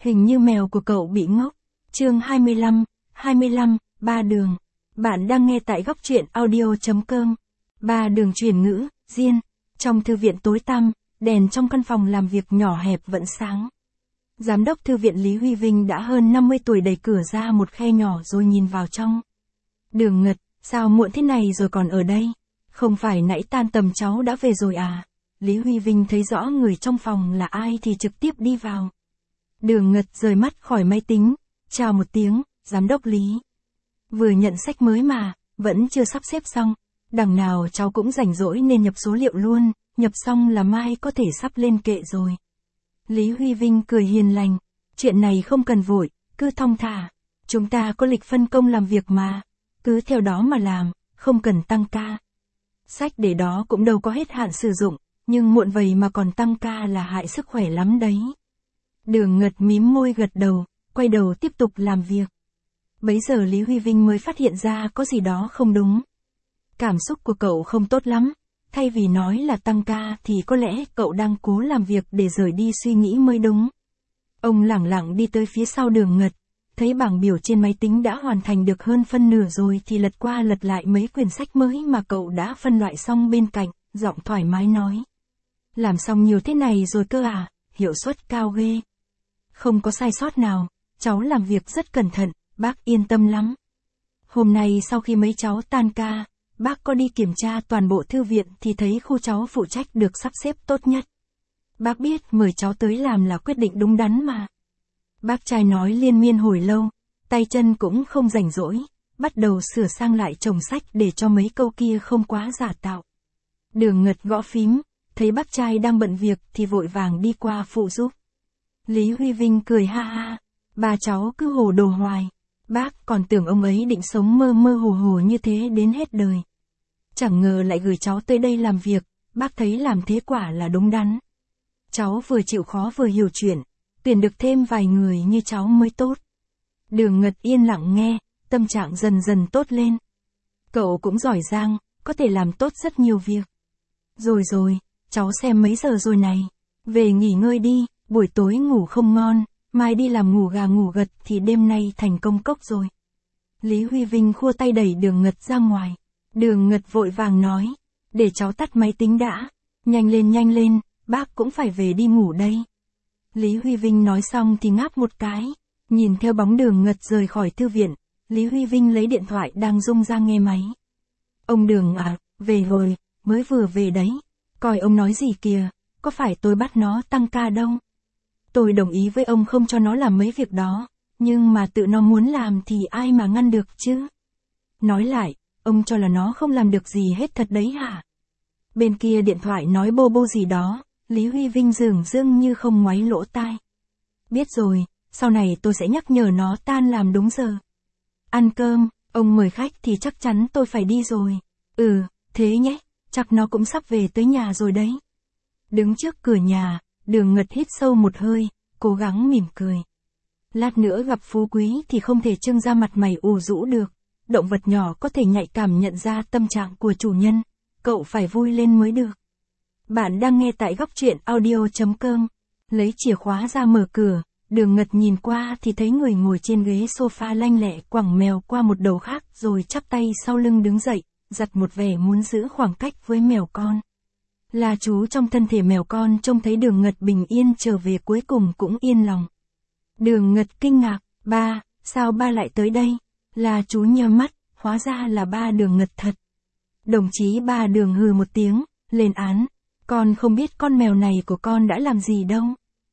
Hình như mèo của cậu bị ngốc. Chương 25, Ba Đường. Bạn đang nghe tại góc truyện audio.com. Ba Đường chuyển ngữ, Diên. Trong thư viện tối tăm, đèn trong căn phòng làm việc nhỏ hẹp vẫn sáng. Giám đốc thư viện Lý Huy Vinh đã hơn 50 tuổi đẩy cửa ra một khe nhỏ rồi nhìn vào trong. Đường Ngật, sao muộn thế này rồi còn ở đây? Không phải nãy tan tầm cháu đã về rồi à? Lý Huy Vinh thấy rõ người trong phòng là ai thì trực tiếp đi vào. Đường Ngật rời mắt khỏi máy tính, chào một tiếng, giám đốc Lý. Vừa nhận sách mới mà, vẫn chưa sắp xếp xong, đằng nào cháu cũng rảnh rỗi nên nhập số liệu luôn, nhập xong là mai có thể sắp lên kệ rồi. Lý Huy Vinh cười hiền lành, chuyện này không cần vội, cứ thong thả, chúng ta có lịch phân công làm việc mà, cứ theo đó mà làm, không cần tăng ca. Sách để đó cũng đâu có hết hạn sử dụng, nhưng muộn vậy mà còn tăng ca là hại sức khỏe lắm đấy. Đường Ngật mím môi gật đầu, quay đầu tiếp tục làm việc. Bấy giờ Lý Huy Vinh mới phát hiện ra có gì đó không đúng. Cảm xúc của cậu không tốt lắm, thay vì nói là tăng ca thì có lẽ cậu đang cố làm việc để rời đi suy nghĩ mới đúng. Ông lẳng lặng đi tới phía sau Đường Ngật, thấy bảng biểu trên máy tính đã hoàn thành được hơn phân nửa rồi thì lật qua lật lại mấy quyển sách mới mà cậu đã phân loại xong bên cạnh, giọng thoải mái nói. Làm xong nhiều thế này rồi cơ à, hiệu suất cao ghê. Không có sai sót nào, cháu làm việc rất cẩn thận, bác yên tâm lắm. Hôm nay sau khi mấy cháu tan ca, bác có đi kiểm tra toàn bộ thư viện thì thấy khu cháu phụ trách được sắp xếp tốt nhất. Bác biết mời cháu tới làm là quyết định đúng đắn mà. Bác trai nói liên miên hồi lâu, tay chân cũng không rảnh rỗi, bắt đầu sửa sang lại chồng sách để cho mấy câu kia không quá giả tạo. Đường Ngật gõ phím, thấy bác trai đang bận việc thì vội vàng đi qua phụ giúp. Lý Huy Vinh cười ha ha, ba cháu cứ hồ đồ hoài, bác còn tưởng ông ấy định sống mơ mơ hồ hồ như thế đến hết đời. Chẳng ngờ lại gửi cháu tới đây làm việc, bác thấy làm thế quả là đúng đắn. Cháu vừa chịu khó vừa hiểu chuyện, tuyển được thêm vài người như cháu mới tốt. Đường Ngật yên lặng nghe, tâm trạng dần dần tốt lên. Cậu cũng giỏi giang, có thể làm tốt rất nhiều việc. Rồi, cháu xem mấy giờ rồi này, về nghỉ ngơi đi, buổi tối ngủ không ngon, mai đi làm ngủ gà ngủ gật thì đêm nay thành công cốc rồi. Lý Huy Vinh khua tay đẩy Đường Ngật ra ngoài. Đường Ngật vội vàng nói, để cháu tắt máy tính đã, nhanh lên, bác cũng phải về đi ngủ đây. Lý Huy Vinh nói xong thì ngáp một cái, nhìn theo bóng Đường Ngật rời khỏi thư viện, Lý Huy Vinh lấy điện thoại đang rung ra nghe máy. Ông Đường à, về rồi, mới vừa về đấy, coi ông nói gì kìa, có phải tôi bắt nó tăng ca đâu. Tôi đồng ý với ông không cho nó làm mấy việc đó, nhưng mà tự nó muốn làm thì ai mà ngăn được chứ. Nói lại, ông cho là nó không làm được gì hết thật đấy hả? Bên kia điện thoại nói bô bô gì đó, Lý Huy Vinh dường như không ngoáy lỗ tai. Biết rồi, sau này tôi sẽ nhắc nhở nó tan làm đúng giờ. Ăn cơm, ông mời khách thì chắc chắn tôi phải đi rồi. Thế nhé, chắc nó cũng sắp về tới nhà rồi đấy. Đứng trước cửa nhà, Đường Ngật hít sâu một hơi, cố gắng mỉm cười. Lát nữa gặp phú quý thì không thể trưng ra mặt mày ủ rũ được. Động vật nhỏ có thể nhạy cảm nhận ra tâm trạng của chủ nhân, cậu phải vui lên mới được. Bạn đang nghe tại góc truyện audio.com. Lấy chìa khóa ra mở cửa, Đường Ngật nhìn qua thì thấy người ngồi trên ghế sofa lanh lẹ quẳng mèo qua một đầu khác rồi chắp tay sau lưng đứng dậy, giặt một vẻ muốn giữ khoảng cách với mèo con. Là chú trong thân thể mèo con trông thấy Đường Ngật bình yên trở về cuối cùng cũng yên lòng. Đường Ngật kinh ngạc, ba, sao ba lại tới đây? Là chú nheo mắt, hóa ra là ba Đường Ngật thật. Đồng chí ba Đường hừ một tiếng, lên án, con không biết con mèo này của con đã làm gì đâu.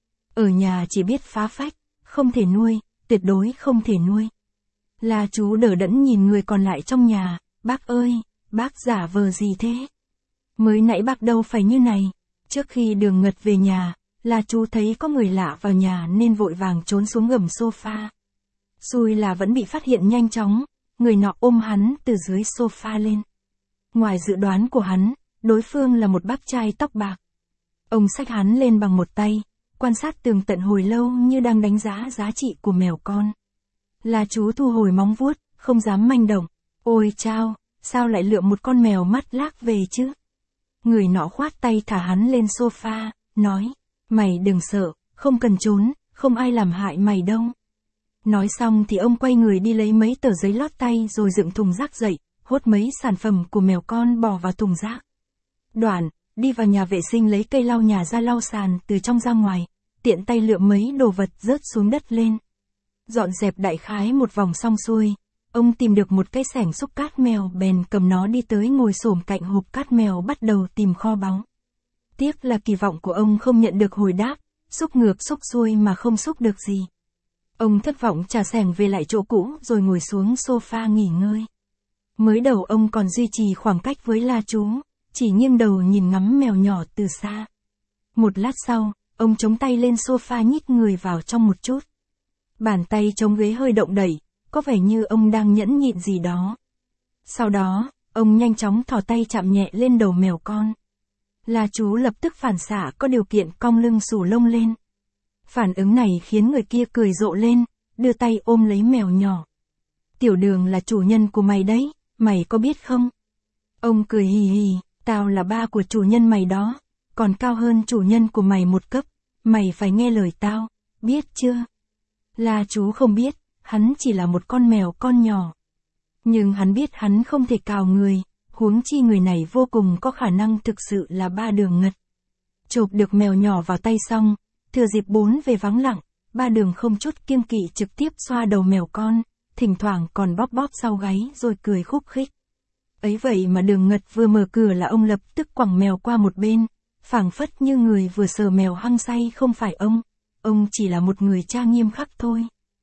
Ở nhà chỉ biết phá phách, không thể nuôi, tuyệt đối không thể nuôi. Là chú đờ đẫn nhìn người còn lại trong nhà, bác ơi, bác giả vờ gì thế? Mới nãy bác đâu phải như này. Trước khi Đường Ngật về nhà, là chú thấy có người lạ vào nhà nên vội vàng trốn xuống gầm sofa. Xui là vẫn bị phát hiện nhanh chóng, người nọ ôm hắn từ dưới sofa lên. Ngoài dự đoán của hắn, đối phương là một bác trai tóc bạc. Ông xách hắn lên bằng một tay, quan sát tường tận hồi lâu như đang đánh giá giá trị của mèo con. Là chú thu hồi móng vuốt, không dám manh động. Ôi chao, sao lại lượm một con mèo mắt lác về chứ? Người nọ khoát tay thả hắn lên sofa, nói, mày đừng sợ, không cần trốn, không ai làm hại mày đâu. Nói xong thì ông quay người đi lấy mấy tờ giấy lót tay rồi dựng thùng rác dậy, hốt mấy sản phẩm của mèo con bỏ vào thùng rác. Đoạn, đi vào nhà vệ sinh lấy cây lau nhà ra lau sàn từ trong ra ngoài, tiện tay lượm mấy đồ vật rớt xuống đất lên. Dọn dẹp đại khái một vòng xong xuôi, ông tìm được một cái xẻng xúc cát mèo bèn cầm nó đi tới ngồi xổm cạnh hộp cát mèo bắt đầu tìm kho báu. Tiếc là kỳ vọng của ông không nhận được hồi đáp, xúc ngược xúc xuôi mà không xúc được gì. Ông thất vọng trả xẻng về lại chỗ cũ rồi ngồi xuống sofa nghỉ ngơi. Mới đầu ông còn duy trì khoảng cách với La Chú, chỉ nghiêng đầu nhìn ngắm mèo nhỏ từ xa. Một lát sau, ông chống tay lên sofa nhích người vào trong một chút. Bàn tay chống ghế hơi động đẩy, có vẻ như ông đang nhẫn nhịn gì đó. Sau đó, ông nhanh chóng thò tay chạm nhẹ lên đầu mèo con. La Chú lập tức phản xạ có điều kiện cong lưng xù lông lên. Phản ứng này khiến người kia cười rộ lên, đưa tay ôm lấy mèo nhỏ. Tiểu Đường là chủ nhân của mày đấy, mày có biết không? Ông cười hì hì, tao là ba của chủ nhân mày đó, còn cao hơn chủ nhân của mày một cấp, mày phải nghe lời tao, biết chưa? La Chú không biết, hắn chỉ là một con mèo con nhỏ. Nhưng hắn biết hắn không thể cào người, huống chi người này vô cùng có khả năng thực sự là Ba Đường Ngật. Chộp được mèo nhỏ vào tay xong, thừa dịp bốn về vắng lặng, Ba Đường không chút kiêng kỵ trực tiếp xoa đầu mèo con, thỉnh thoảng còn bóp bóp sau gáy rồi cười khúc khích. Ấy vậy mà Đường Ngật vừa mở cửa là ông lập tức quẳng mèo qua một bên, phảng phất như người vừa sờ mèo hăng say không phải ông chỉ là một người cha nghiêm khắc thôi.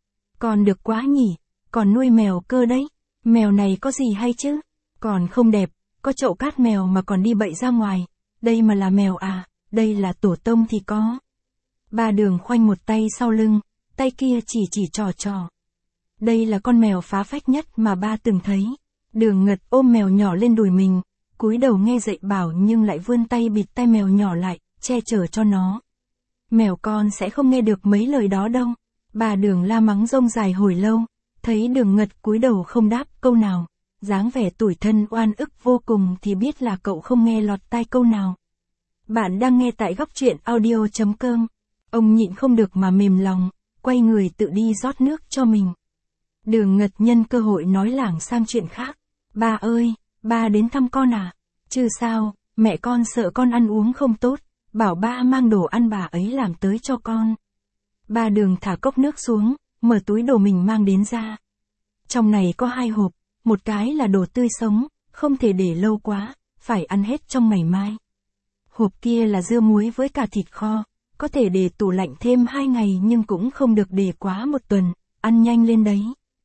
Còn được quá nhỉ, còn nuôi mèo cơ đấy, mèo này có gì hay chứ, còn không đẹp, có chậu cát mèo mà còn đi bậy ra ngoài, đây mà là mèo à, đây là tổ tông thì có. Ba Đường khoanh một tay sau lưng, tay kia chỉ trò. Đây là con mèo phá phách nhất mà ba từng thấy. Đường Ngật ôm mèo nhỏ lên đùi mình, cúi đầu nghe dạy bảo nhưng lại vươn tay bịt tai mèo nhỏ lại, che chở cho nó. Mèo con sẽ không nghe được mấy lời đó đâu. Bà Đường la mắng rông dài hồi lâu, thấy Đường Ngật cúi đầu không đáp câu nào, dáng vẻ tủi thân oan ức vô cùng thì biết là cậu không nghe lọt tai câu nào. Bạn đang nghe tại góc truyện audio.com. Ông nhịn không được mà mềm lòng, quay người tự đi rót nước cho mình. Đường Ngật nhân cơ hội nói lảng sang chuyện khác. Ba ơi, ba đến thăm con à? Chứ sao, mẹ con sợ con ăn uống không tốt, bảo ba mang đồ ăn bà ấy làm tới cho con. Ba Đường thả cốc nước xuống, mở túi đồ mình mang đến ra. Trong này có 2 hộp, một cái là đồ tươi sống, không thể để lâu quá, phải ăn hết trong ngày mai. Hộp kia là dưa muối với cả thịt kho, có thể để tủ lạnh thêm 2 ngày nhưng cũng không được để quá 1 tuần, ăn nhanh lên đấy.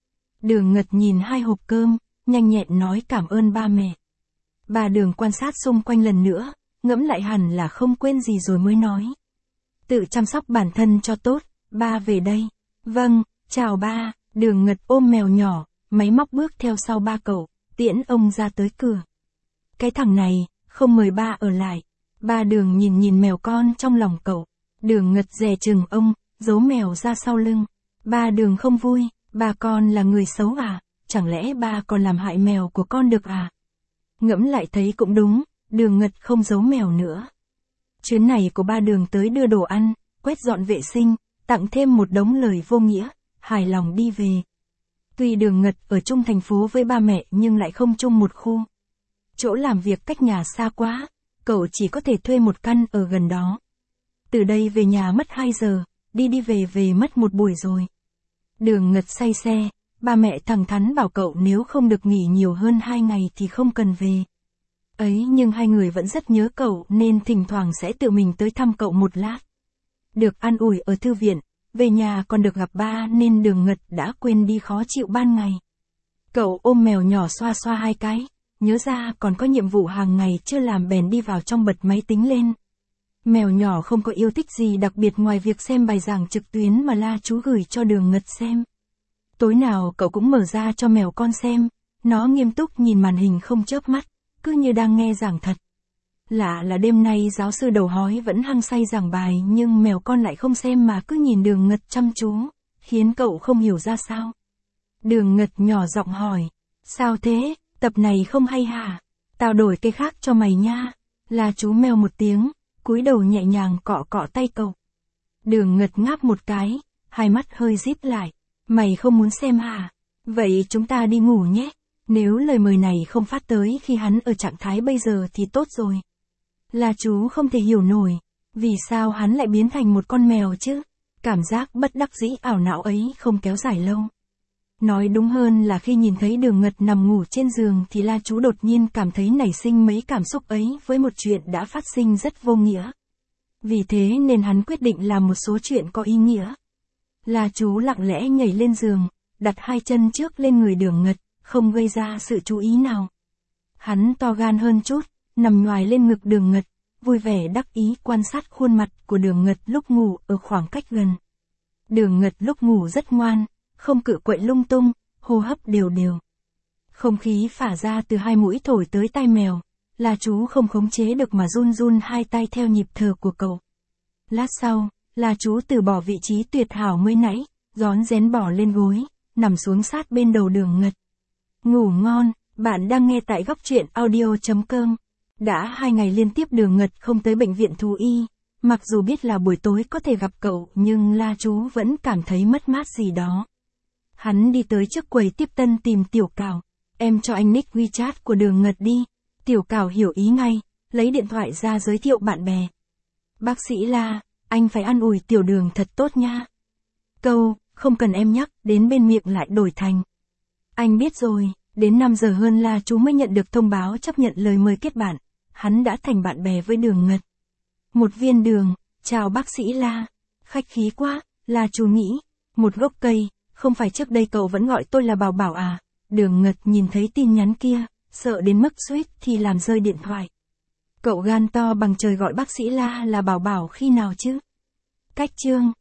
Đường Ngật nhìn 2 hộp cơm, nhanh nhẹn nói cảm ơn ba mẹ. Bà Đường quan sát xung quanh lần nữa, ngẫm lại hẳn là không quên gì rồi mới nói. Tự chăm sóc bản thân cho tốt, ba về đây. Vâng, chào ba. Đường Ngật ôm mèo nhỏ, máy móc bước theo sau ba cậu, tiễn ông ra tới cửa. Cái thằng này, không mời ba ở lại. Ba Đường nhìn mèo con trong lòng cậu. Đường Ngật dè chừng ông, giấu mèo ra sau lưng. Ba Đường không vui, ba con là người xấu à, chẳng lẽ ba còn làm hại mèo của con được à? Ngẫm lại thấy cũng đúng, Đường Ngật không giấu mèo nữa. Chuyến này của ba Đường tới đưa đồ ăn, quét dọn vệ sinh, tặng thêm một đống lời vô nghĩa, hài lòng đi về. Tuy Đường Ngật ở chung thành phố với ba mẹ nhưng lại không chung một khu. Chỗ làm việc cách nhà xa quá, cậu chỉ có thể thuê một căn ở gần đó. Từ đây về nhà mất 2 giờ, đi về mất 1 buổi rồi. Đường Ngật say xe, ba mẹ thẳng thắn bảo cậu nếu không được nghỉ nhiều hơn 2 ngày thì không cần về. Ấy nhưng 2 người vẫn rất nhớ cậu nên thỉnh thoảng sẽ tự mình tới thăm cậu một lát. Được an ủi ở thư viện, về nhà còn được gặp ba nên Đường Ngật đã quên đi khó chịu ban ngày. Cậu ôm mèo nhỏ xoa 2 cái, nhớ ra còn có nhiệm vụ hàng ngày chưa làm bèn đi vào trong bật máy tính lên. Mèo nhỏ không có yêu thích gì đặc biệt ngoài việc xem bài giảng trực tuyến mà La Chú gửi cho Đường Ngật xem. Tối nào cậu cũng mở ra cho mèo con xem, nó nghiêm túc nhìn màn hình không chớp mắt, cứ như đang nghe giảng thật. Lạ là đêm nay giáo sư đầu hói vẫn hăng say giảng bài nhưng mèo con lại không xem mà cứ nhìn Đường Ngật chăm chú, khiến cậu không hiểu ra sao. Đường Ngật nhỏ giọng hỏi, sao thế, tập này không hay hả? Tao đổi cái khác cho mày nha. La Chú meo một tiếng, cúi đầu nhẹ nhàng cọ tay cậu. Đường Ngật ngáp một cái, hai mắt hơi díp lại. Mày không muốn xem hả? Vậy chúng ta đi ngủ nhé. Nếu lời mời này không phát tới khi hắn ở trạng thái bây giờ thì tốt rồi. La Chú không thể hiểu nổi. Vì sao hắn lại biến thành một con mèo chứ? Cảm giác bất đắc dĩ ảo não ấy không kéo dài lâu. Nói đúng hơn là khi nhìn thấy Đường Ngật nằm ngủ trên giường thì La Chú đột nhiên cảm thấy nảy sinh mấy cảm xúc ấy với một chuyện đã phát sinh rất vô nghĩa. Vì thế nên hắn quyết định làm một số chuyện có ý nghĩa. La Chú lặng lẽ nhảy lên giường, đặt hai chân trước lên người Đường Ngật, không gây ra sự chú ý nào. Hắn to gan hơn chút, nằm nhoài lên ngực Đường Ngật, vui vẻ đắc ý quan sát khuôn mặt của Đường Ngật lúc ngủ ở khoảng cách gần. Đường Ngật lúc ngủ rất ngoan, không cự quậy lung tung, hô hấp đều đều. Không khí phả ra từ hai mũi thổi tới tai mèo, La Chú không khống chế được mà run run hai tay theo nhịp thở của cậu. Lát sau, La Chú từ bỏ vị trí tuyệt hảo mới nãy, rón rén bỏ lên gối, nằm xuống sát bên đầu Đường Ngật. Ngủ ngon, bạn đang nghe tại góc truyện audio.com. Đã 2 ngày liên tiếp Đường Ngật không tới bệnh viện thú y. Mặc dù biết là buổi tối có thể gặp cậu nhưng La Chú vẫn cảm thấy mất mát gì đó. Hắn đi tới trước quầy tiếp tân tìm Tiểu Cảo. Em cho anh nick WeChat của Đường Ngật đi. Tiểu Cảo hiểu ý ngay, lấy điện thoại ra giới thiệu bạn bè. Bác sĩ La, anh phải an ủi Tiểu Đường thật tốt nha. Câu, không cần em nhắc, đến bên miệng lại đổi thành. Anh biết rồi, đến 5 giờ hơn La Chú mới nhận được thông báo chấp nhận lời mời kết bạn. Hắn đã thành bạn bè với Đường Ngật. Một viên đường, chào bác sĩ La. Khách khí quá, La Chú nghĩ. Một gốc cây, không phải trước đây cậu vẫn gọi tôi là Bảo Bảo à? Đường Ngật nhìn thấy tin nhắn kia, sợ đến mức suýt thì làm rơi điện thoại. Cậu gan to bằng trời gọi bác sĩ La là Bảo Bảo khi nào chứ? Cách chương